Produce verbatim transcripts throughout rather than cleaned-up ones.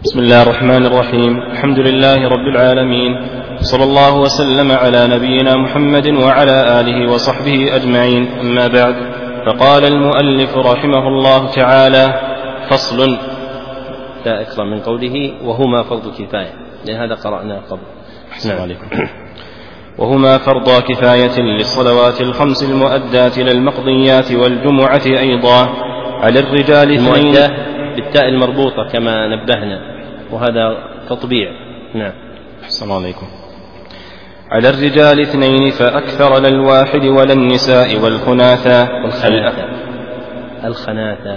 بسم الله الرحمن الرحيم. الحمد لله رب العالمين، صلى الله وسلم على نبينا محمد وعلى آله وصحبه أجمعين، أما بعد. فقال المؤلف رحمه الله تعالى: فصل. لا أكثر من قوله وهما فرض كفاية، لهذا قرأنا قبل. السلام عليكم. وهما فرض كفاية للصلوات الخمس المؤدات للمقضيات والجمعة أيضا على الرجال المؤدة بالتاء المربوطة كما نبهنا، وهذا تطبيع. نعم. السلام عليكم. على الرجال اثنين فأكثر للواحد ولا النساء والخناثة والخناثة الخناثة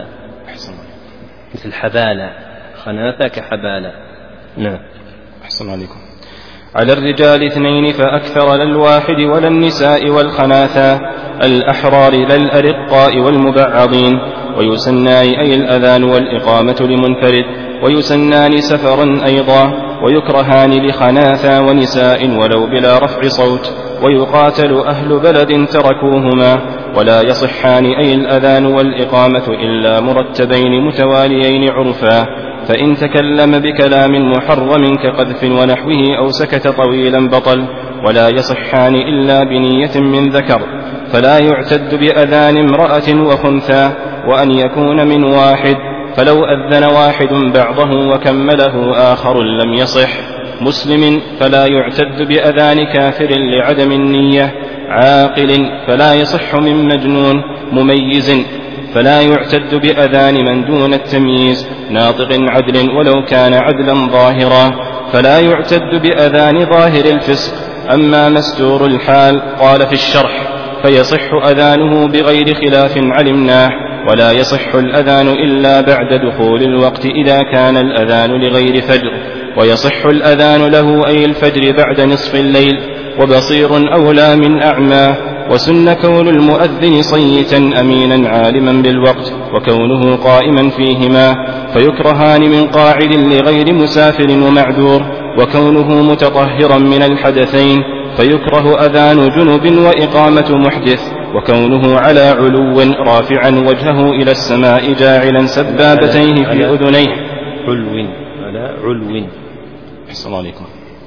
مثل حبالة، خناثة كحبالة. نعم. أحسن عليكم. على الرجال اثنين فأكثر للواحد ولا النساء والخناثة الأحرار للأرقاء والمبعضين، ويسنان أي الأذان والإقامة لمنفرد، ويسنان سفرا أيضا، ويكرهان لخناثة ونساء ولو بلا رفع صوت، ويقاتل أهل بلد تركوهما، ولا يصحان أي الأذان والإقامة إلا مرتبين متواليين عرفا، فإن تكلم بكلام محرم كقذف ونحوه أو سكت طويلا بطل، ولا يصحان إلا بنية من ذكر، فلا يعتد بأذان امرأة وخنثى، وأن يكون من واحد، فلو أذن واحد بعضه وكمله آخر لم يصح. مسلم فلا يعتد بأذان كافر لعدم النية، عاقل فلا يصح من مجنون، مميز فلا يعتد بأذان من دون التمييز، ناطق عدل ولو كان عدلا ظاهرا، فلا يعتد بأذان ظاهر الفسق. أما مستور الحال قال في الشرح: فيصح أذانه بغير خلاف علمناه، ولا يصح الأذان إلا بعد دخول الوقت إذا كان الأذان لغير فجر، ويصح الأذان له أي الفجر بعد نصف الليل، وبصير أولى من أعمى. وسن كون المؤذن صيتا أمينا عالما بالوقت، وكونه قائما فيهما، فيكرهان من قاعد لغير مسافر ومعذور، وكونه متطهرا من الحدثين، فيكره أذان جنب وإقامة محدث، وكونه على علو رافعا وجهه إلى السماء جاعلا سبابتيه في أذنيه. علو على علو. السلام عليكم.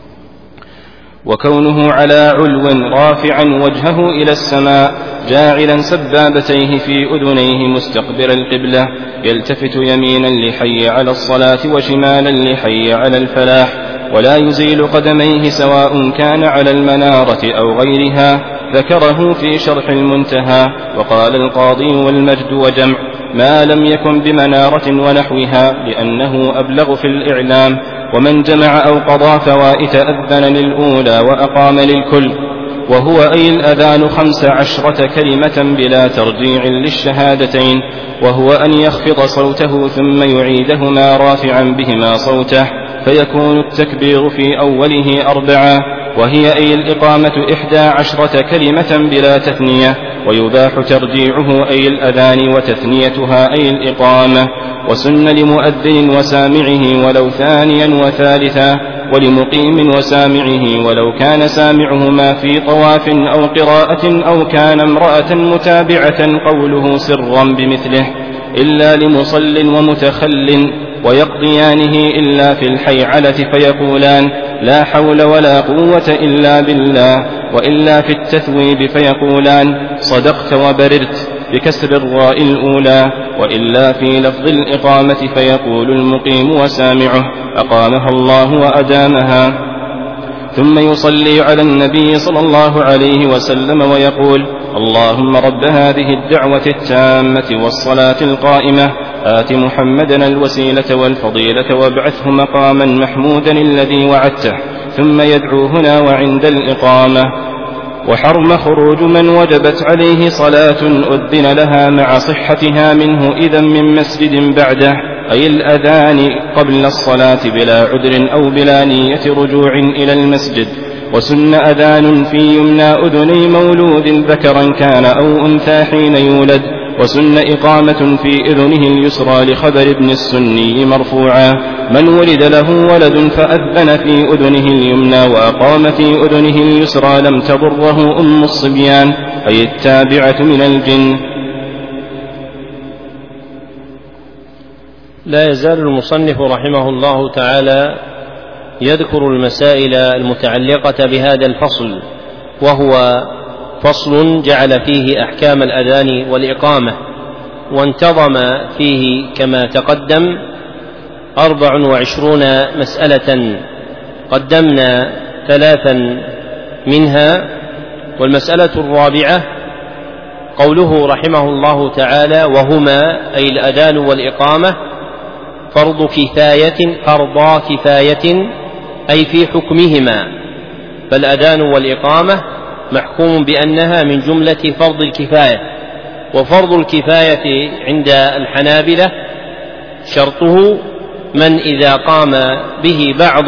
وكونه على علو رافعا وجهه إلى السماء جاعلا سبابتيه في أذنيه مستقبل القبلة، يلتفت يمينا لحي على الصلاة وشمالا لحي على الفلاح، ولا يزيل قدميه سواء كان على المنارة أو غيرها، ذكره في شرح المنتهى. وقال القاضي والمجد وجمع ما لم يكن بمنارة ونحوها، لأنه أبلغ في الإعلام. ومن جمع أو قضى فوائت أذن للأولى وأقام للكل، وهو أي الأذان خمس عشرة كلمة بلا ترجيع للشهادتين، وهو أن يخفض صوته ثم يعيدهما رافعا بهما صوته، فيكون التكبير في أوله أربعة، وهي أي الإقامة إحدى عشرة كلمة بلا تثنية، ويباح ترجيعه أي الأذان وتثنيتها أي الإقامة. وسن لمؤذن وسامعه ولو ثانيا وثالثا، ولمقيم وسامعه ولو كان سامعهما في طواف أو قراءة أو كان امرأة متابعة قوله سرا بمثله، إلا لمصل ومتخل، ويقضيانه إلا في الحيعلة فيقولان لا حول ولا قوة إلا بالله، وإلا في التثويب فيقولان صدقت وبررت بكسر الراء الأولى، وإلا في لفظ الإقامة فيقول المقيم وسامعه أقامها الله وأدامها، ثم يصلي على النبي صلى الله عليه وسلم ويقول اللهم رب هذه الدعوة التامة والصلاة القائمة آت محمدا الوسيلة والفضيلة وابعثه مقاما محمودا الذي وعدته، ثم يدعو هنا وعند الإقامة. وحرم خروج من وجبت عليه صلاة أذن لها مع صحتها منه إذا من مسجد بعده، أي الأذان قبل الصلاة بلا عذر أو بلا نية رجوع إلى المسجد. وسن أذان في يمنى أذني مولود ذكرا كان أو أنثى حين يولد، وسن إقامة في أذنه اليسرى لخبر ابن السني مرفوعا من ولد له ولد فأذن في أذنه اليمنى وأقام في أذنه اليسرى لم تضره أم الصبيان، أي التابعة من الجن. لا يزال المصنف رحمه الله تعالى يذكر المسائل المتعلقة بهذا الفصل، وهو فصل جعل فيه أحكام الأذان والإقامة، وانتظم فيه كما تقدم أربع وعشرون مسألة، قدمنا ثلاثا منها. والمسألة الرابعة قوله رحمه الله تعالى: وهما أي الأذان والإقامة فرض كفاية فرضا كفاية أي في حكمهما، فالأذان والإقامة محكوم بأنها من جملة فرض الكفاية. وفرض الكفاية عند الحنابلة شرطه من إذا قام به بعض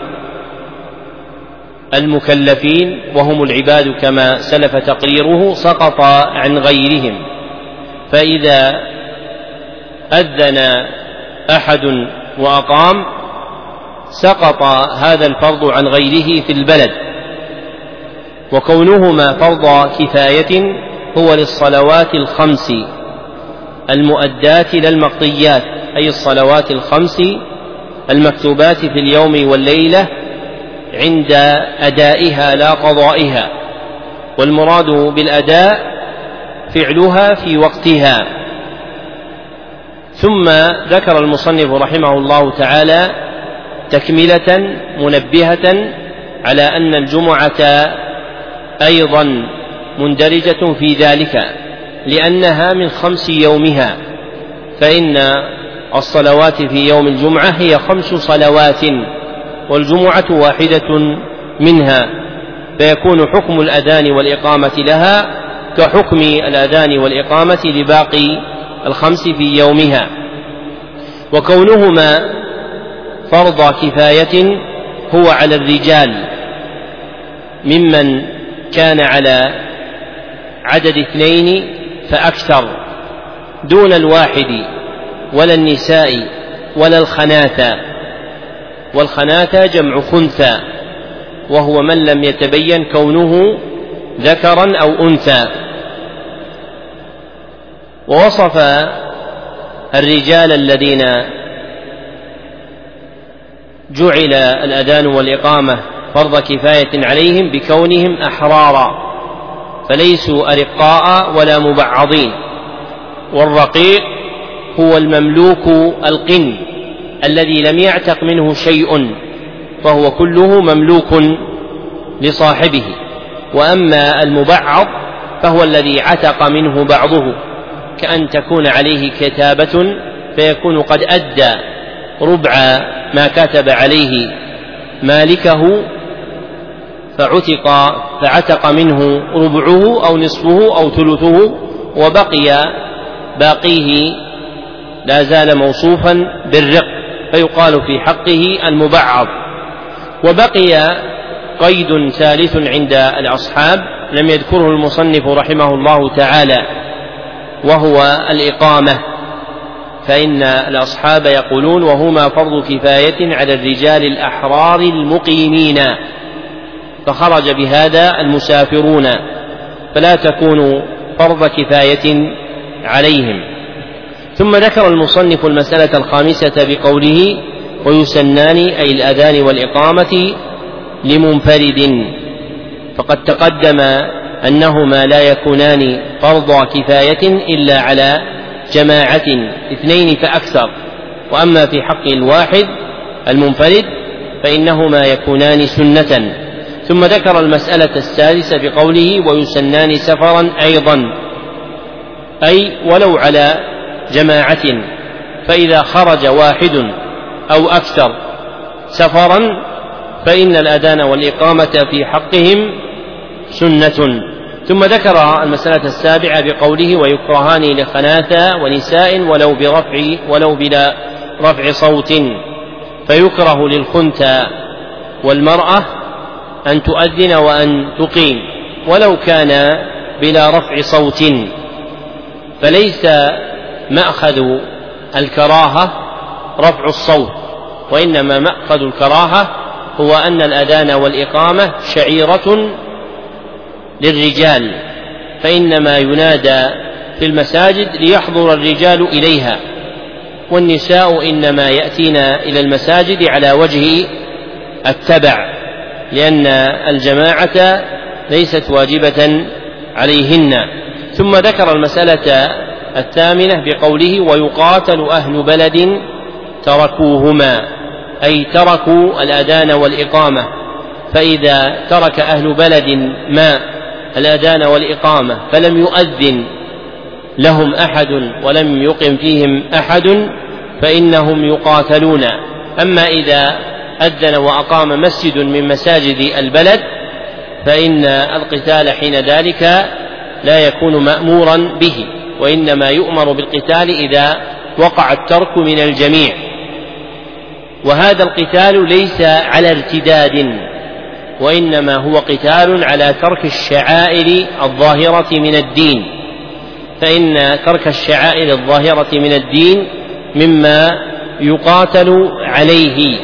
المكلفين وهم العباد كما سلف تقريره سقط عن غيرهم، فإذا أذن أحد وأقام سقط هذا الفرض عن غيره في البلد. وكونهما فرض كفاية هو للصلوات الخمس المؤدات لا المقضيات، أي الصلوات الخمس المكتوبات في اليوم والليلة عند أدائها لا قضائها، والمراد بالأداء فعلها في وقتها. ثم ذكر المصنف رحمه الله تعالى تكملة منبهة على أن الجمعة أيضا مندرجة في ذلك، لأنها من خمس يومها، فإن الصلوات في يوم الجمعة هي خمس صلوات والجمعة واحدة منها، فيكون حكم الأذان والإقامة لها كحكم الأذان والإقامة لباقي الخمس في يومها. وكونهما فرض كفاية هو على الرجال ممن كان على عدد اثنين فأكثر دون الواحد، ولا النساء ولا الخناثى، والخناثى جمع خنثى وهو من لم يتبين كونه ذكرا أو أنثى. ووصف الرجال الذين جعل الأذان والإقامة فرض كفاية عليهم بكونهم أحرارا، فليسوا أرقاء ولا مبعضين. والرقيق هو المملوك القن الذي لم يعتق منه شيء، فهو كله مملوك لصاحبه. وأما المبعض فهو الذي عتق منه بعضه، كأن تكون عليه كتابة فيكون قد أدى ربع ما كتب عليه مالكه فعتق فعتق منه ربعه أو نصفه أو ثلثه، وبقي باقيه لا زال موصوفا بالرق، فيقال في حقه المبعض. وبقي قيد ثالث عند الأصحاب لم يذكره المصنف رحمه الله تعالى، وهو الإقامة، فإن الأصحاب يقولون وهما فرض كفاية على الرجال الأحرار المقيمين، فخرج بهذا المسافرون، فلا تكون فرض كفاية عليهم. ثم ذكر المصنف المسألة الخامسة بقوله: ويسنان أي الأذان والإقامة لمنفرد، فقد تقدم أنهما لا يكونان فرض كفاية إلا على جماعة اثنين فأكثر، وأما في حق الواحد المنفرد فإنهما يكونان سنة. ثم ذكر المسألة السادسة بقوله: ويسنان سفرا أيضا، أي ولو على جماعة، فإذا خرج واحد أو أكثر سفرا فإن الأذان والإقامة في حقهم سنة. ثم ذكر المسألة السابعة بقوله: ويكرهان لخناثى ونساء ولو برفع ولو بلا رفع صوت، فيكره للخنثى والمرأة أن تؤذن وأن تقيم ولو كان بلا رفع صوت، فليس مأخذ الكراهة رفع الصوت، وإنما مأخذ الكراهة هو أن الأذان والإقامة شعيرة للرجال، فإنما ينادى في المساجد ليحضر الرجال إليها، والنساء إنما يأتين إلى المساجد على وجه التبع، لأن الجماعة ليست واجبة عليهن. ثم ذكر المسألة الثامنة بقوله: ويقاتل أهل بلد تركوهما، أي تركوا الأذان والإقامة. فإذا ترك أهل بلد ما الأذان والإقامة فلم يؤذن لهم أحد ولم يقم فيهم أحد فإنهم يقاتلون. أما إذا أذن وأقام مسجد من مساجد البلد فإن القتال حين ذلك لا يكون مأمورا به، وإنما يؤمر بالقتال إذا وقع الترك من الجميع. وهذا القتال ليس على ارتداد، وإنما هو قتال على ترك الشعائر الظاهرة من الدين، فإن ترك الشعائر الظاهرة من الدين مما يقاتل عليه.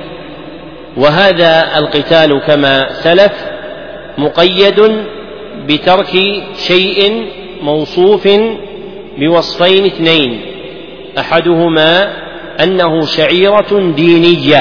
وهذا القتال كما سلف مقيد بترك شيء موصوف بوصفين اثنين: أحدهما أنه شعيرة دينية،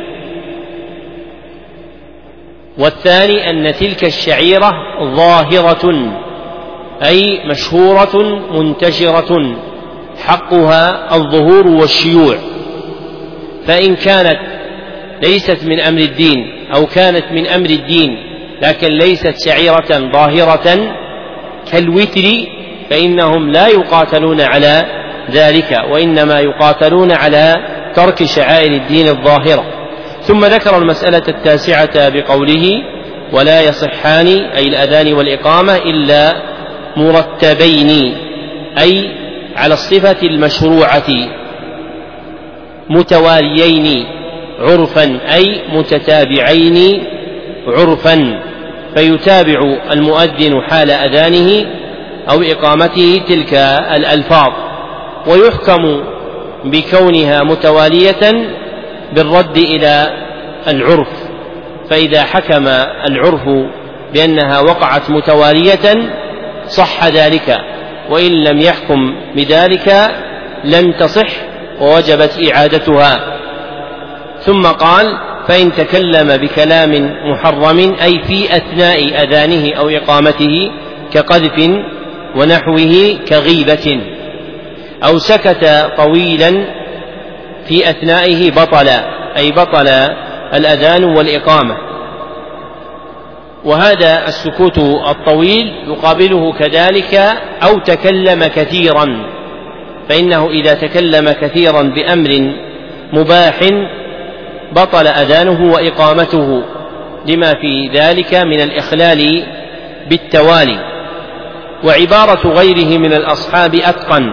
والثاني أن تلك الشعيرة ظاهرة أي مشهورة منتشرة حقها الظهور والشيوع. فإن كانت ليست من أمر الدين أو كانت من أمر الدين لكن ليست شعيرة ظاهرة كالوتر فإنهم لا يقاتلون على ذلك، وإنما يقاتلون على ترك شعائر الدين الظاهرة. ثم ذكر المسألة التاسعة بقوله: ولا يصحان أي الأذان والإقامة إلا مرتبين، أي على الصفة المشروعة، متواليين عرفا أي متتابعين عرفا، فيتابع المؤذن حال أذانه أو إقامته تلك الألفاظ، ويحكم بكونها متوالية بالرد إلى العرف. فإذا حكم العرف بأنها وقعت متوالية صح ذلك، وإن لم يحكم بذلك لم تصح ووجبت إعادتها. ثم قال: فإن تكلم بكلام محرم أي في أثناء أذانه أو إقامته كقذف ونحوه كغيبة، أو سكت طويلا في أثنائه بطل أي بطل الأذان والإقامة. وهذا السكوت الطويل يقابله كذلك أو تكلم كثيرا، فإنه إذا تكلم كثيرا بأمر مباح بطل أذانه وإقامته لما في ذلك من الإخلال بالتوالي. وعبارة غيره من الأصحاب أتقن،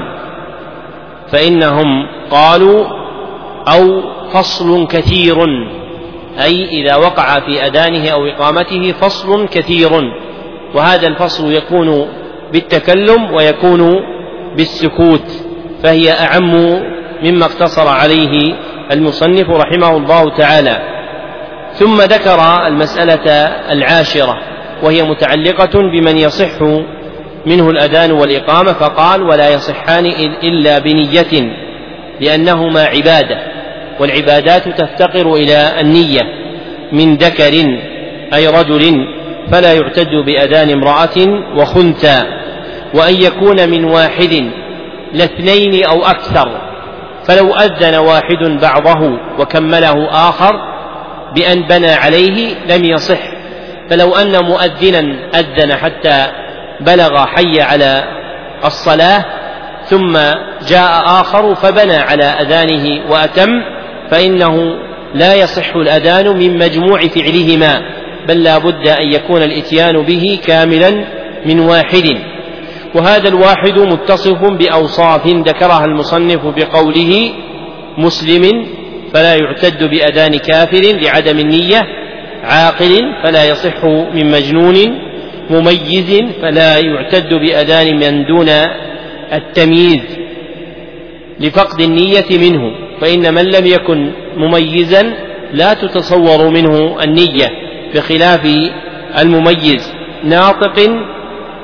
فإنهم قالوا: أو فصل كثير، أي إذا وقع في أذانه أو إقامته فصل كثير، وهذا الفصل يكون بالتكلم ويكون بالسكوت، فهي أعم مما اقتصر عليه المصنف رحمه الله تعالى. ثم ذكر المسألة العاشرة وهي متعلقة بمن يصح منه الأذان والإقامة، فقال: ولا يصحان إلا بنية لأنهما عبادة، والعبادات تفتقر إلى النية من ذكر أي رجل، فلا يعتد بأذان امرأة وخنثى، وأن يكون من واحد لاثنين أو أكثر، فلو أذن واحد بعضه وكمله آخر بأن بنى عليه لم يصح. فلو أن مؤذنا أذن حتى بلغ حي على الصلاة ثم جاء آخر فبنى على أذانه وأتم، فإنه لا يصح الأذان من مجموع فعلهما، بل لا بد أن يكون الإتيان به كاملا من واحد. وهذا الواحد متصف بأوصاف ذكرها المصنف بقوله: مسلم فلا يعتد بأذان كافر لعدم النية، عاقل فلا يصح من مجنون، مميز فلا يعتد بأذان من دون التمييز لفقد النية منه، فإن من لم يكن مميزا لا تتصور منه النية، بخلاف المميز. ناطق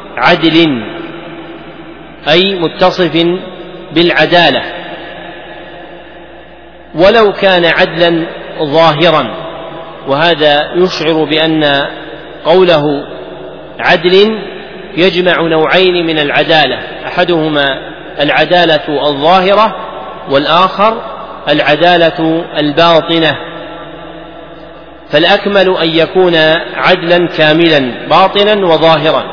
عدل أي متصف بالعدالة، ولو كان عدلا ظاهرا. وهذا يشعر بأن قوله عدل يجمع نوعين من العدالة، أحدهما العدالة الظاهرة والآخر العدالة الباطنة. فالأكمل أن يكون عدلا كاملا باطنا وظاهرا.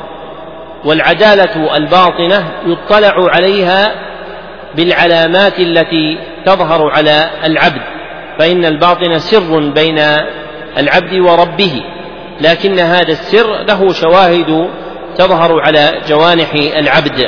والعدالة الباطنة يطلع عليها بالعلامات التي تظهر على العبد، فإن الباطن سر بين العبد وربه، لكن هذا السر له شواهد تظهر على جوانح العبد.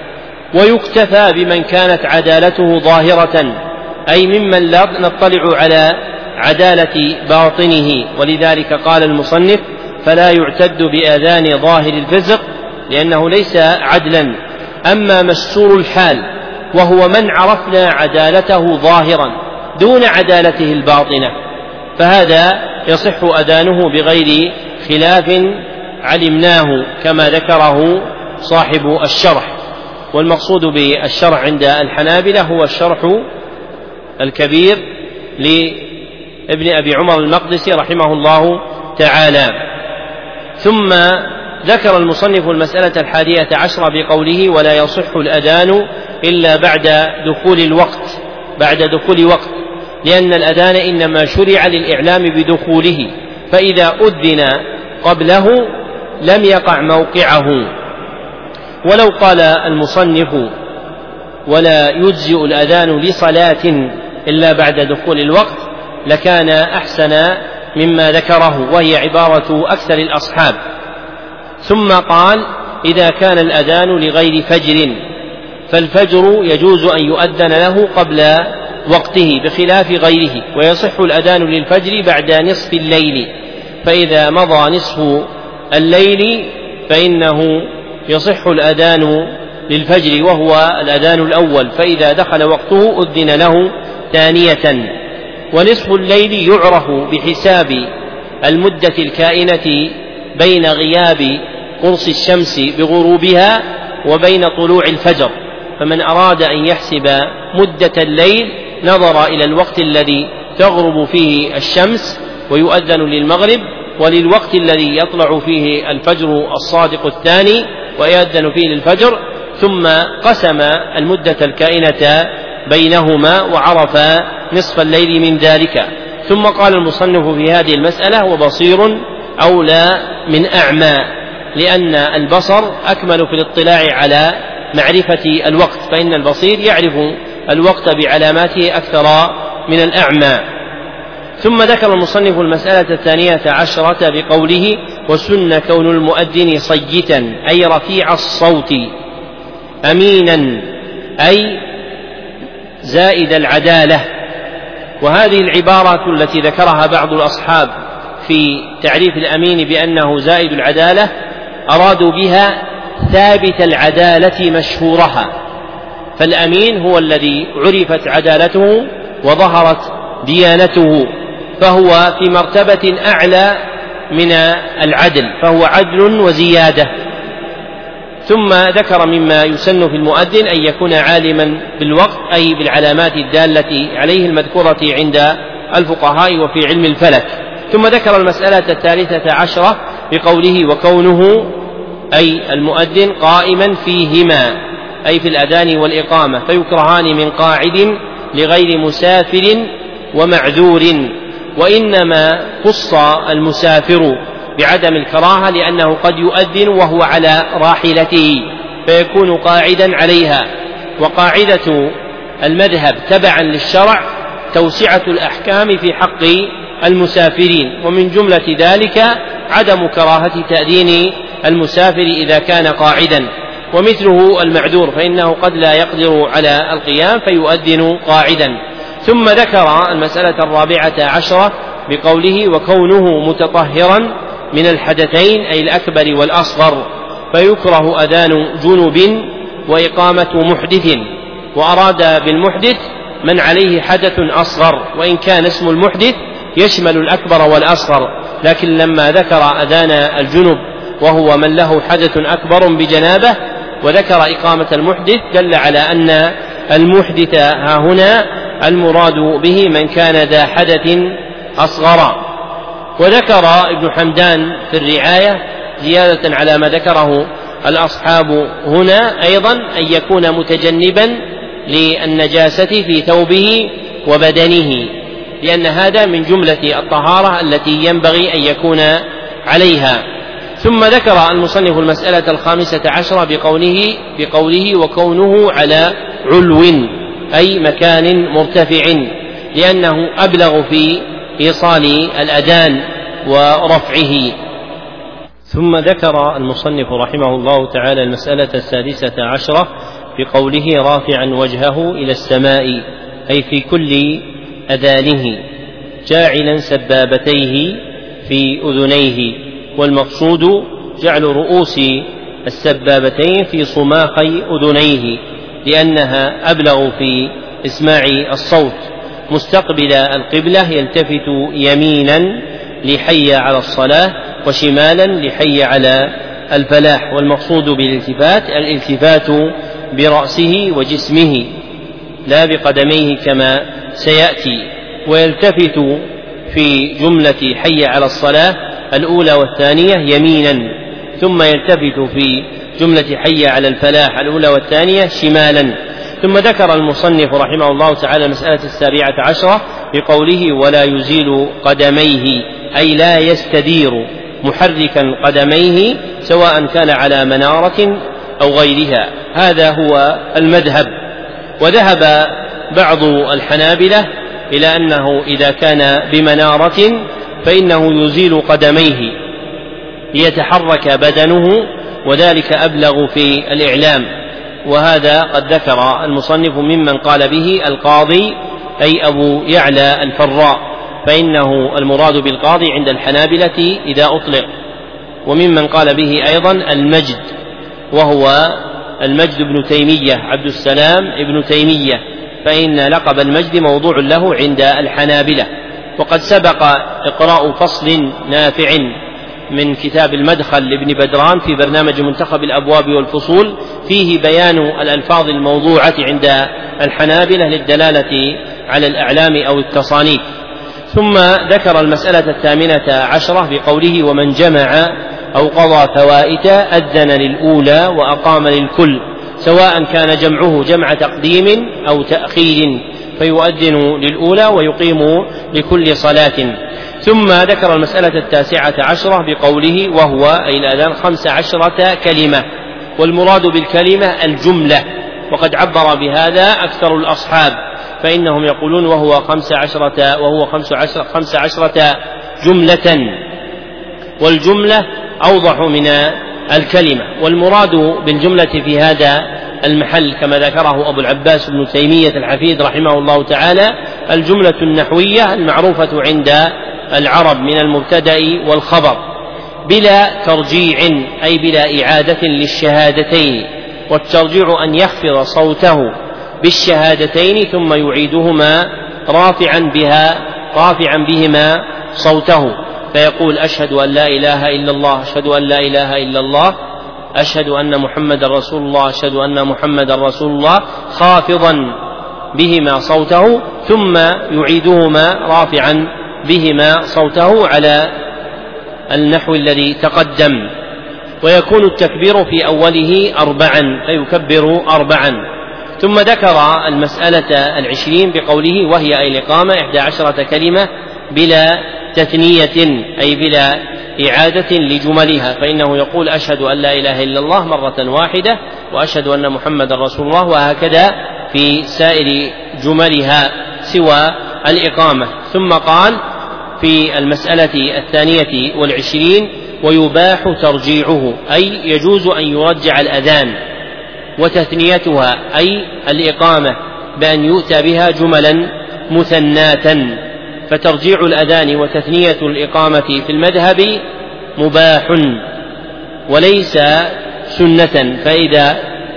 ويكتفى بمن كانت عدالته ظاهرة، أي ممن لا نطلع على عدالة باطنه. ولذلك قال المصنف: فلا يعتد بآذان ظاهر الفسق لأنه ليس عدلا. أما مستور الحال وهو من عرفنا عدالته ظاهرا دون عدالته الباطنة، فهذا يصح أذانه بغير خلاف علمناه كما ذكره صاحب الشرح. والمقصود بالشرح عند الحنابلة هو الشرح الكبير لابن أبي عمر المقدسي رحمه الله تعالى. ثم ذكر المصنف المسألة الحادية عشرة بقوله: ولا يصح الأذان إلا بعد دخول الوقت بعد دخول وقت لأن الأذان إنما شرع للإعلام بدخوله، فإذا أذن قبله لم يقع موقعه. ولو قال المصنف: ولا يجزئ الأذان لصلاة إلا بعد دخول الوقت لكان أحسن مما ذكره، وهي عبارة أكثر الأصحاب. ثم قال: إذا كان الأذان لغير فجر فالفجر يجوز أن يؤذن له قبل وقته بخلاف غيره، ويصح الأذان للفجر بعد نصف الليل، فإذا مضى نصف الليل فإنه يصح الأذان للفجر وهو الأذان الأول، فإذا دخل وقته أذن له ثانية. ونصف الليل يعرف بحساب المدة الكائنة بين غياب قرص الشمس بغروبها وبين طلوع الفجر، فمن أراد أن يحسب مدة الليل نظر إلى الوقت الذي تغرب فيه الشمس ويؤذن للمغرب، وللوقت الذي يطلع فيه الفجر الصادق الثاني ويؤذن فيه للفجر، ثم قسم المدة الكائنة بينهما وعرف نصف الليل من ذلك. ثم قال المصنف في هذه المسألة: وبصير أولى من أعمى، لأن البصر أكمل في الاطلاع على معرفة الوقت، فإن البصير يعرف الوقت بعلاماته أكثر من الأعمى. ثم ذكر المصنف المسألة الثانية عشرة بقوله: وسن كون المؤذن صيتا أي رفيع الصوت، أمينا أي زائد العدالة. وهذه العبارة التي ذكرها بعض الأصحاب في تعريف الأمين بأنه زائد العدالة أرادوا بها ثابت العدالة مشهورها، فالأمين هو الذي عرفت عدالته وظهرت ديانته، فهو في مرتبة أعلى من العدل، فهو عدل وزيادة. ثم ذكر مما يسن في المؤذن أن يكون عالما بالوقت، أي بالعلامات الدالة عليه المذكورة عند الفقهاء وفي علم الفلك. ثم ذكر المسألة الثالثة عشرة بقوله: وكونه أي المؤذن قائما فيهما، أي في الأذان والإقامة، فيكرهان من قاعد لغير مسافر ومعذور. وإنما خص المسافر بعدم الكراهة لأنه قد يؤذن وهو على راحلته فيكون قاعدا عليها. وقاعدة المذهب تبعا للشرع توسعة الأحكام في حق المسافرين، ومن جملة ذلك عدم كراهة تأذين المسافر إذا كان قاعدا، ومثله المعذور فإنه قد لا يقدر على القيام فيؤذن قاعدا. ثم ذكر المسألة الرابعة عشرة بقوله: وكونه متطهرا من الحدثين أي الأكبر والأصغر، فيكره أذان جنب وإقامة محدث. وأراد بالمحدث من عليه حدث أصغر، وإن كان اسم المحدث يشمل الأكبر والأصغر، لكن لما ذكر أذان الجنب وهو من له حدث أكبر بجنابه وذكر إقامة المحدث دل على أن المحدث ها هنا المراد به من كان ذا حدث أصغر. وذكر ابن حمدان في الرعاية زيادة على ما ذكره الأصحاب هنا أيضا أن يكون متجنبا للنجاسة في ثوبه وبدنه، لأن هذا من جملة الطهارة التي ينبغي أن يكون عليها. ثم ذكر المصنف المسألة الخامسة عشرة بقوله, بقوله وكونه على علو أي مكان مرتفع، لأنه أبلغ في إيصال الأذان ورفعه. ثم ذكر المصنف رحمه الله تعالى المسألة السادسة عشرة بقوله رافعا وجهه إلى السماء أي في كل أذانه جاعلا سبابتيه في أذنيه، والمقصود جعل رؤوس السبابتين في صماخي أذنيه لأنها أبلغ في إسماع الصوت. مستقبل القبلة يلتفت يمينا لحي على الصلاة وشمالا لحي على الفلاح، والمقصود بالالتفات الالتفات برأسه وجسمه لا بقدميه كما سيأتي. ويلتفت في جملة حي على الصلاة الأولى والثانية يمينا، ثم يلتفت في جملة حي على الفلاح الأولى والثانية شمالا. ثم ذكر المصنف رحمه الله تعالى المسألة السابعة عشرة بقوله ولا يزيل قدميه أي لا يستدير محركا قدميه سواء كان على منارة أو غيرها. هذا هو المذهب. وذهب بعض الحنابلة إلى أنه إذا كان بمنارة فإنه يزيل قدميه ليتحرك بدنه، وذلك أبلغ في الإعلام. وهذا قد ذكر المصنف ممن قال به القاضي أي أبو يعلى الفراء، فإنه المراد بالقاضي عند الحنابلة إذا أطلق. وممن قال به أيضا المجد، وهو المجد بن تيمية عبد السلام ابن تيمية، فإن لقب المجد موضوع له عند الحنابلة. وقد سبق إقراء فصل نافع من كتاب المدخل لابن بدران في برنامج منتخب الأبواب والفصول فيه بيان الألفاظ الموضوعة عند الحنابلة للدلالة على الأعلام أو التصانيف. ثم ذكر المسألة الثامنة عشرة بقوله ومن جمع أو قضى فوائت أذن للأولى وأقام للكل، سواء كان جمعه جمع تقديم أو تأخير، فيؤذن للأولى ويقيم لكل صلاة. ثم ذكر المسألة التاسعة عشرة بقوله وهو أي الأذان خمس عشرة كلمة، والمراد بالكلمة الجملة، وقد عبر بهذا أكثر الأصحاب، فإنهم يقولون وهو خمس عشرة وهو خمس عشرة, خمس عشرة جملة، والجملة أوضح من الكلمة. والمراد بالجملة في هذا المحل كما ذكره أبو العباس بن تيمية الحفيد رحمه الله تعالى الجملة النحوية المعروفة عند العرب من المبتدأ والخبر بلا ترجيع أي بلا إعادة للشهادتين، والترجيع أن يخفض صوته بالشهادتين ثم يعيدهما رافعا بها رافعا بهما صوته، فيقول أشهد أن لا إله إلا الله، أشهد أن لا إله إلا الله، أشهد أن محمد رسول الله، أشهد أن محمد رسول الله، خافضا بهما صوته ثم يعيدهما رافعا بهما صوته على النحو الذي تقدم. ويكون التكبير في أوله أربعا فيكبر أربعا. ثم ذكر المسألة العشرين بقوله وهي أي الإقامة إحدى عشرة كلمة بلا تثنية أي بلا إعادة لجملها، فإنه يقول أشهد أن لا إله إلا الله مرة واحدة وأشهد أن محمد رسول الله، وهكذا في سائر جملها سوى الإقامة. ثم قال في المسألة الثانية والعشرين ويباح ترجيعه أي يجوز أن يرجع الأذان، وتثنيتها أي الإقامة بأن يؤتى بها جملا مثناة، فترجيع الأذان وتثنية الإقامة في المذهب مباح وليس سنة، فإذا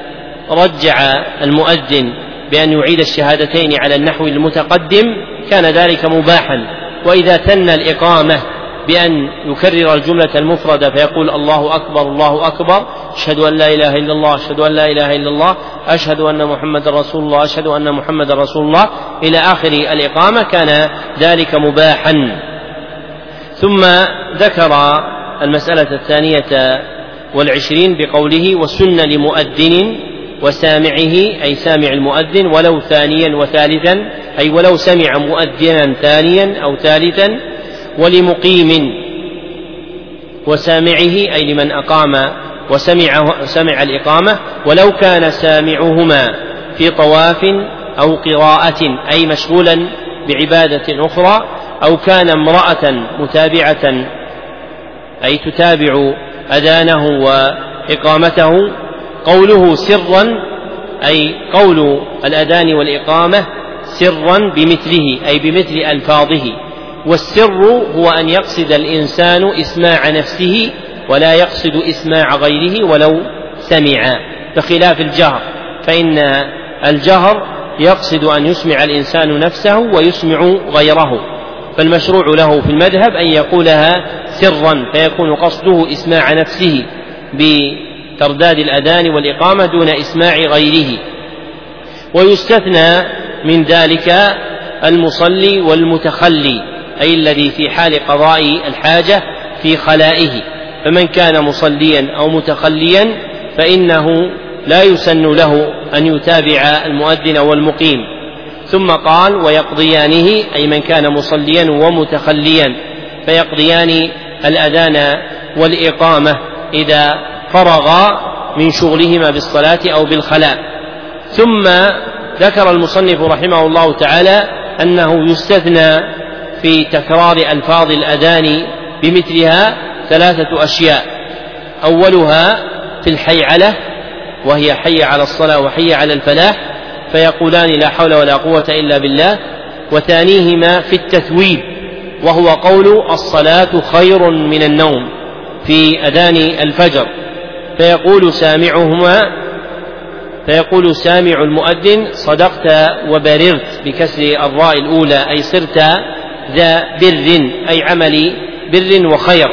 رجع المؤذن بأن يعيد الشهادتين على النحو المتقدم كان ذلك مباحا، وإذا ثنى الإقامة بأن يكرر الجملة المفردة فيقول الله أكبر الله أكبر، أشهد أن لا إله إلا الله، أشهد أن لا إله إلا الله، أشهد أن محمد رسول الله، أشهد أن محمد رسول الله إلى آخر الإقامة، كان ذلك مباحا. ثم ذكر المسألة الثانية والعشرين بقوله والسنة لمؤذن وسامعه، أي سامع المؤذن ولو ثانيا وثالثا، أي ولو سمع مؤذنا ثانيا أو ثالثا، ولمقيم وسامعه، أي لمن أقام وسمع سمع الإقامة، ولو كان سامعهما في طواف أو قراءة، أي مشغولا بعبادة أخرى، أو كان امرأة متابعة، أي تتابع أذانه وإقامته. قوله سرا، أي قول الأذان والإقامة سرا بمثله، أي بمثل ألفاظه. والسر هو أن يقصد الإنسان إسماع نفسه ولا يقصد إسماع غيره ولو سمع، بخلاف الجهر، فإن الجهر يقصد أن يسمع الإنسان نفسه ويسمع غيره، فالمشروع له في المذهب أن يقولها سرا، فيكون قصده إسماع نفسه بترداد الأذان والإقامة دون إسماع غيره. ويستثنى من ذلك المصلي والمتخلي، أي الذي في حال قضاء الحاجة في خلائه، فمن كان مصليا أو متخليا فإنه لا يسن له أن يتابع المؤذن والمقيم. ثم قال ويقضيانه، أي من كان مصليا ومتخليا فيقضيان الأذان والإقامة إذا فرغا من شغلهما بالصلاة أو بالخلاء. ثم ذكر المصنف رحمه الله تعالى أنه يستثنى في تكرار ألفاظ الأذان بمثلها ثلاثة أشياء: أولها في الحيعلة، وهي حي على الصلاة وحي على الفلاح، فيقولان لا حول ولا قوة إلا بالله. وثانيهما في التثويب، وهو قول الصلاة خير من النوم في أذان الفجر، فيقول سامعهما فيقول سامع المؤذن صدقت وبررت بكسر الراء الأولى، أي صرت ذا بر، أي عمل بر وخير.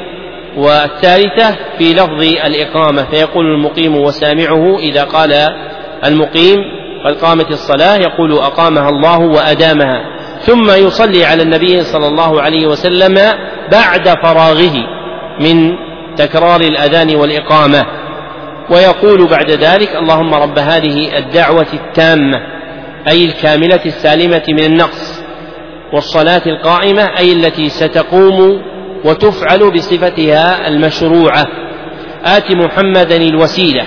والثالثة في لفظ الإقامة، فيقول المقيم وسامعه إذا قال المقيم قد قامت الصلاة يقول أقامها الله وأدامها. ثم يصلي على النبي صلى الله عليه وسلم بعد فراغه من تكرار الأذان والإقامة، ويقول بعد ذلك اللهم رب هذه الدعوة التامة، أي الكاملة السالمة من النقص، والصلاة القائمة، أي التي ستقوم وتفعل بصفتها المشروعة، آت محمدا الوسيلة.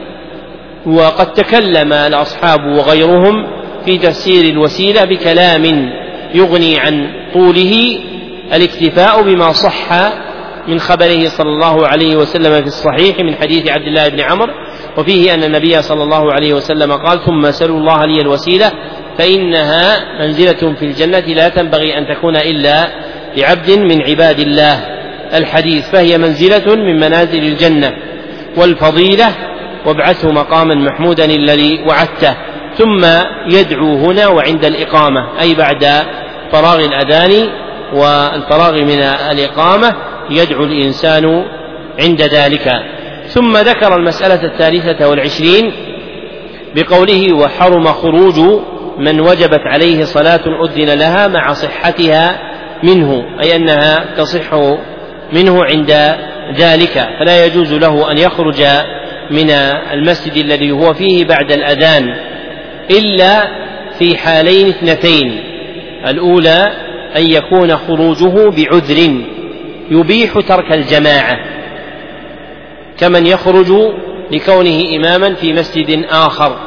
وقد تكلم الأصحاب وغيرهم في تفسير الوسيلة بكلام يغني عن طوله، الاكتفاء بما صح من خبره صلى الله عليه وسلم في الصحيح من حديث عبد الله بن عمرو، وفيه أن النبي صلى الله عليه وسلم قال ثم سلوا الله لي الوسيلة فإنها منزلة في الجنة لا تنبغي أن تكون إلا لعبد من عباد الله الحديث، فهي منزلة من منازل الجنة. والفضيلة وابعثه مقاما محمودا الذي وعدته. ثم يدعو هنا وعند الإقامة، أي بعد فراغ الأذان والفراغ من الإقامة يدعو الإنسان عند ذلك. ثم ذكر المسألة الثالثة والعشرين بقوله وحرم خروج من وجبت عليه صلاة أذن لها مع صحتها منه، أي أنها تصح منه عند ذلك، فلا يجوز له أن يخرج من المسجد الذي هو فيه بعد الأذان إلا في حالين اثنتين: الأولى أن يكون خروجه بعذر يبيح ترك الجماعة، كمن يخرج لكونه إماما في مسجد آخر،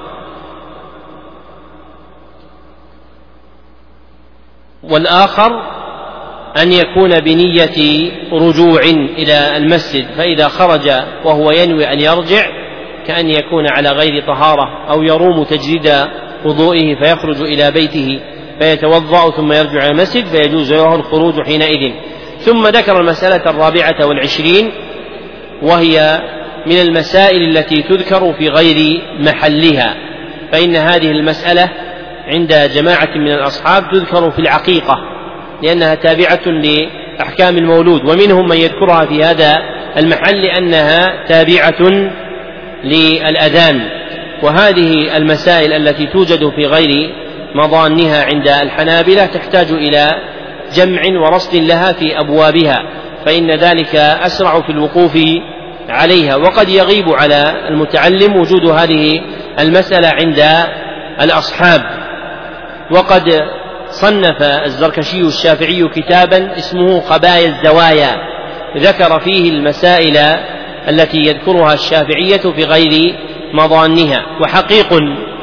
والآخر أن يكون بنية رجوع إلى المسجد، فإذا خرج وهو ينوي أن يرجع كأن يكون على غير طهارة أو يروم تجديد وضوئه فيخرج إلى بيته فيتوضأ ثم يرجع إلى المسجد، فيجوز له الخروج حينئذ. ثم ذكر المسألة الرابعة والعشرين، وهي من المسائل التي تذكر في غير محلها، فإن هذه المسألة عند جماعة من الأصحاب تذكر في العقيقة، لأنها تابعة أحكام المولود، ومنهم من يذكرها في هذا المحل لأنها تابعة للأذان. وهذه المسائل التي توجد في غير مضانها عند الحنابلة تحتاج إلى جمع ورصد لها في أبوابها، فإن ذلك أسرع في الوقوف عليها. وقد يغيب على المتعلم وجود هذه المسألة عند الأصحاب. وقد صنف الزركشي الشافعي كتابا اسمه خبايا الزوايا، ذكر فيه المسائل التي يذكرها الشافعية في غير مضانها. وحقيق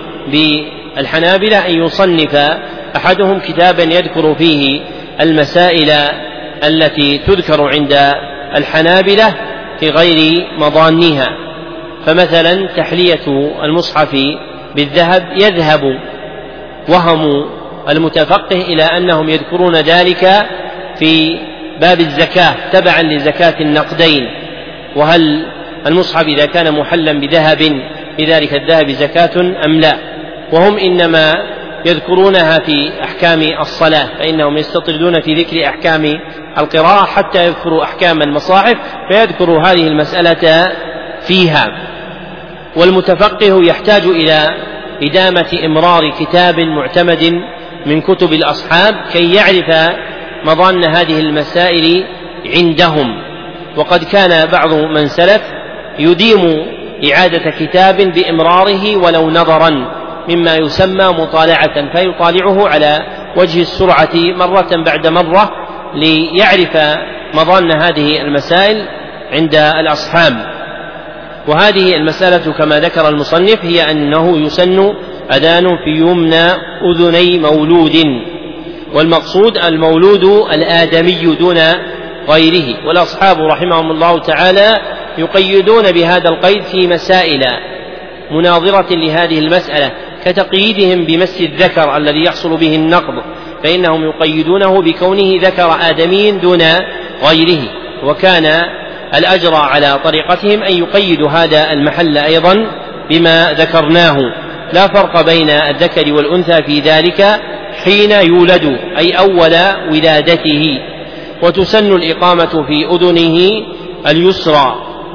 بالحنابلة أن يصنف أحدهم كتابا يذكر فيه المسائل التي تذكر عند الحنابلة في غير مضانها. فمثلا تحلية المصحف بالذهب يذهب وهم المتفقه إلى أنهم يذكرون ذلك في باب الزكاة تبعا لزكاة النقدين، وهل المصحف إذا كان محلا بذهب بذلك الذهب زكاة أم لا، وهم إنما يذكرونها في أحكام الصلاة، فإنهم يستطردون في ذكر أحكام القراءة حتى يذكروا أحكام المصاحف فيذكروا هذه المسألة فيها. والمتفقه يحتاج إلى إدامة إمرار كتاب معتمد من كتب الأصحاب كي يعرف مضان هذه المسائل عندهم. وقد كان بعض من سلف يديم إعادة كتاب بإمراره ولو نظرا مما يسمى مطالعة، فيطالعه على وجه السرعة مرة بعد مرة ليعرف مضان هذه المسائل عند الأصحاب. وهذه المسألة كما ذكر المصنف هي أنه يسن أذان في يمنى أذني مولود، والمقصود المولود الآدمي دون غيره. والأصحاب رحمهم الله تعالى يقيدون بهذا القيد في مسائل مناظرة لهذه المسألة، كتقييدهم بمس الذكر الذي يحصل به النقض، فإنهم يقيدونه بكونه ذكر آدمي دون غيره. وكان الأجرى على طريقتهم أن يقيدوا هذا المحل أيضا بما ذكرناه، لا فرق بين الذكر والأنثى في ذلك حين يولد أي أول ولادته. وتسن الإقامة في أذنه اليسرى.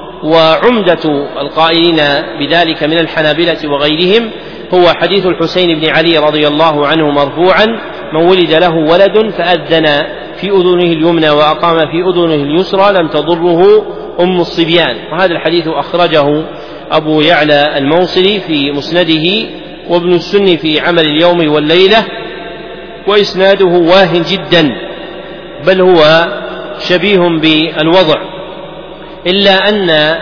وعمدة القائلين بذلك من الحنابلة وغيرهم هو حديث الحسين بن علي رضي الله عنه مرفوعا: من ولد له ولد فأذن في أذنه اليمنى وأقام في أذنه اليسرى لم تضره أم الصبيان. وهذا الحديث أخرجه أبو يعلى الموصلي في مسنده، وابن السني في عمل اليوم والليلة، وإسناده واهن جدا، بل هو شبيه بالوضع، إلا أن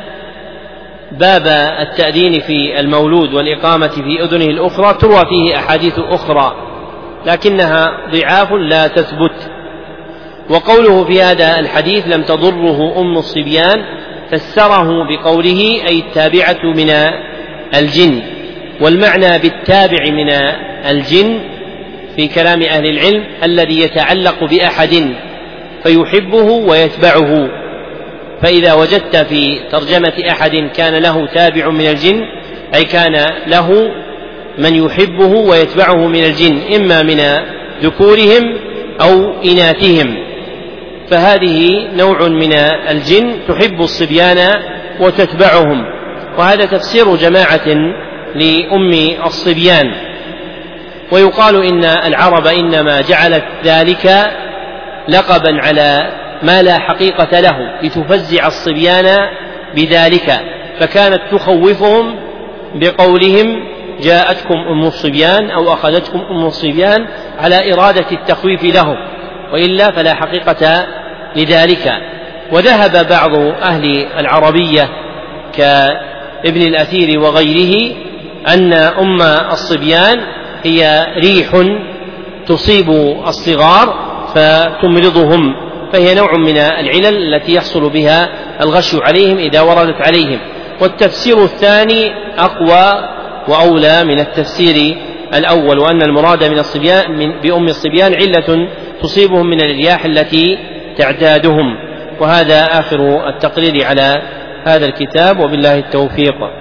باب التأذين في المولود والإقامة في أذنه الأخرى تروى فيه أحاديث أخرى لكنها ضعاف لا تثبت. وقوله في هذا الحديث لم تضره أم الصبيان فسره بقوله أي التابعة من الجن. والمعنى بالتابع من الجن في كلام أهل العلم الذي يتعلق بأحد فيحبه ويتبعه. فإذا وجدت في ترجمة أحد كان له تابع من الجن أي كان له من يحبه ويتبعه من الجن، إما من ذكورهم أو إناثهم، فهذه نوع من الجن تحب الصبيان وتتبعهم. وهذا تفسير جماعة لأم الصبيان. ويقال إن العرب إنما جعلت ذلك لقبا على ما لا حقيقة له لتفزع الصبيان بذلك، فكانت تخوفهم بقولهم جاءتكم أم الصبيان أو أخذتكم أم الصبيان على إرادة التخويف لهم، وإلا فلا حقيقة لذلك. وذهب بعض أهل العربية كابن الأثير وغيره أن أم الصبيان هي ريح تصيب الصغار فتمرضهم، فهي نوع من العلل التي يحصل بها الغش عليهم إذا وردت عليهم. والتفسير الثاني أقوى وأولى من التفسير الأول، وأن المراد من الصبيان من بأم الصبيان علة تصيبهم من الرياح التي تعتادهم. وهذا آخر التقرير على هذا الكتاب، وبالله التوفيق.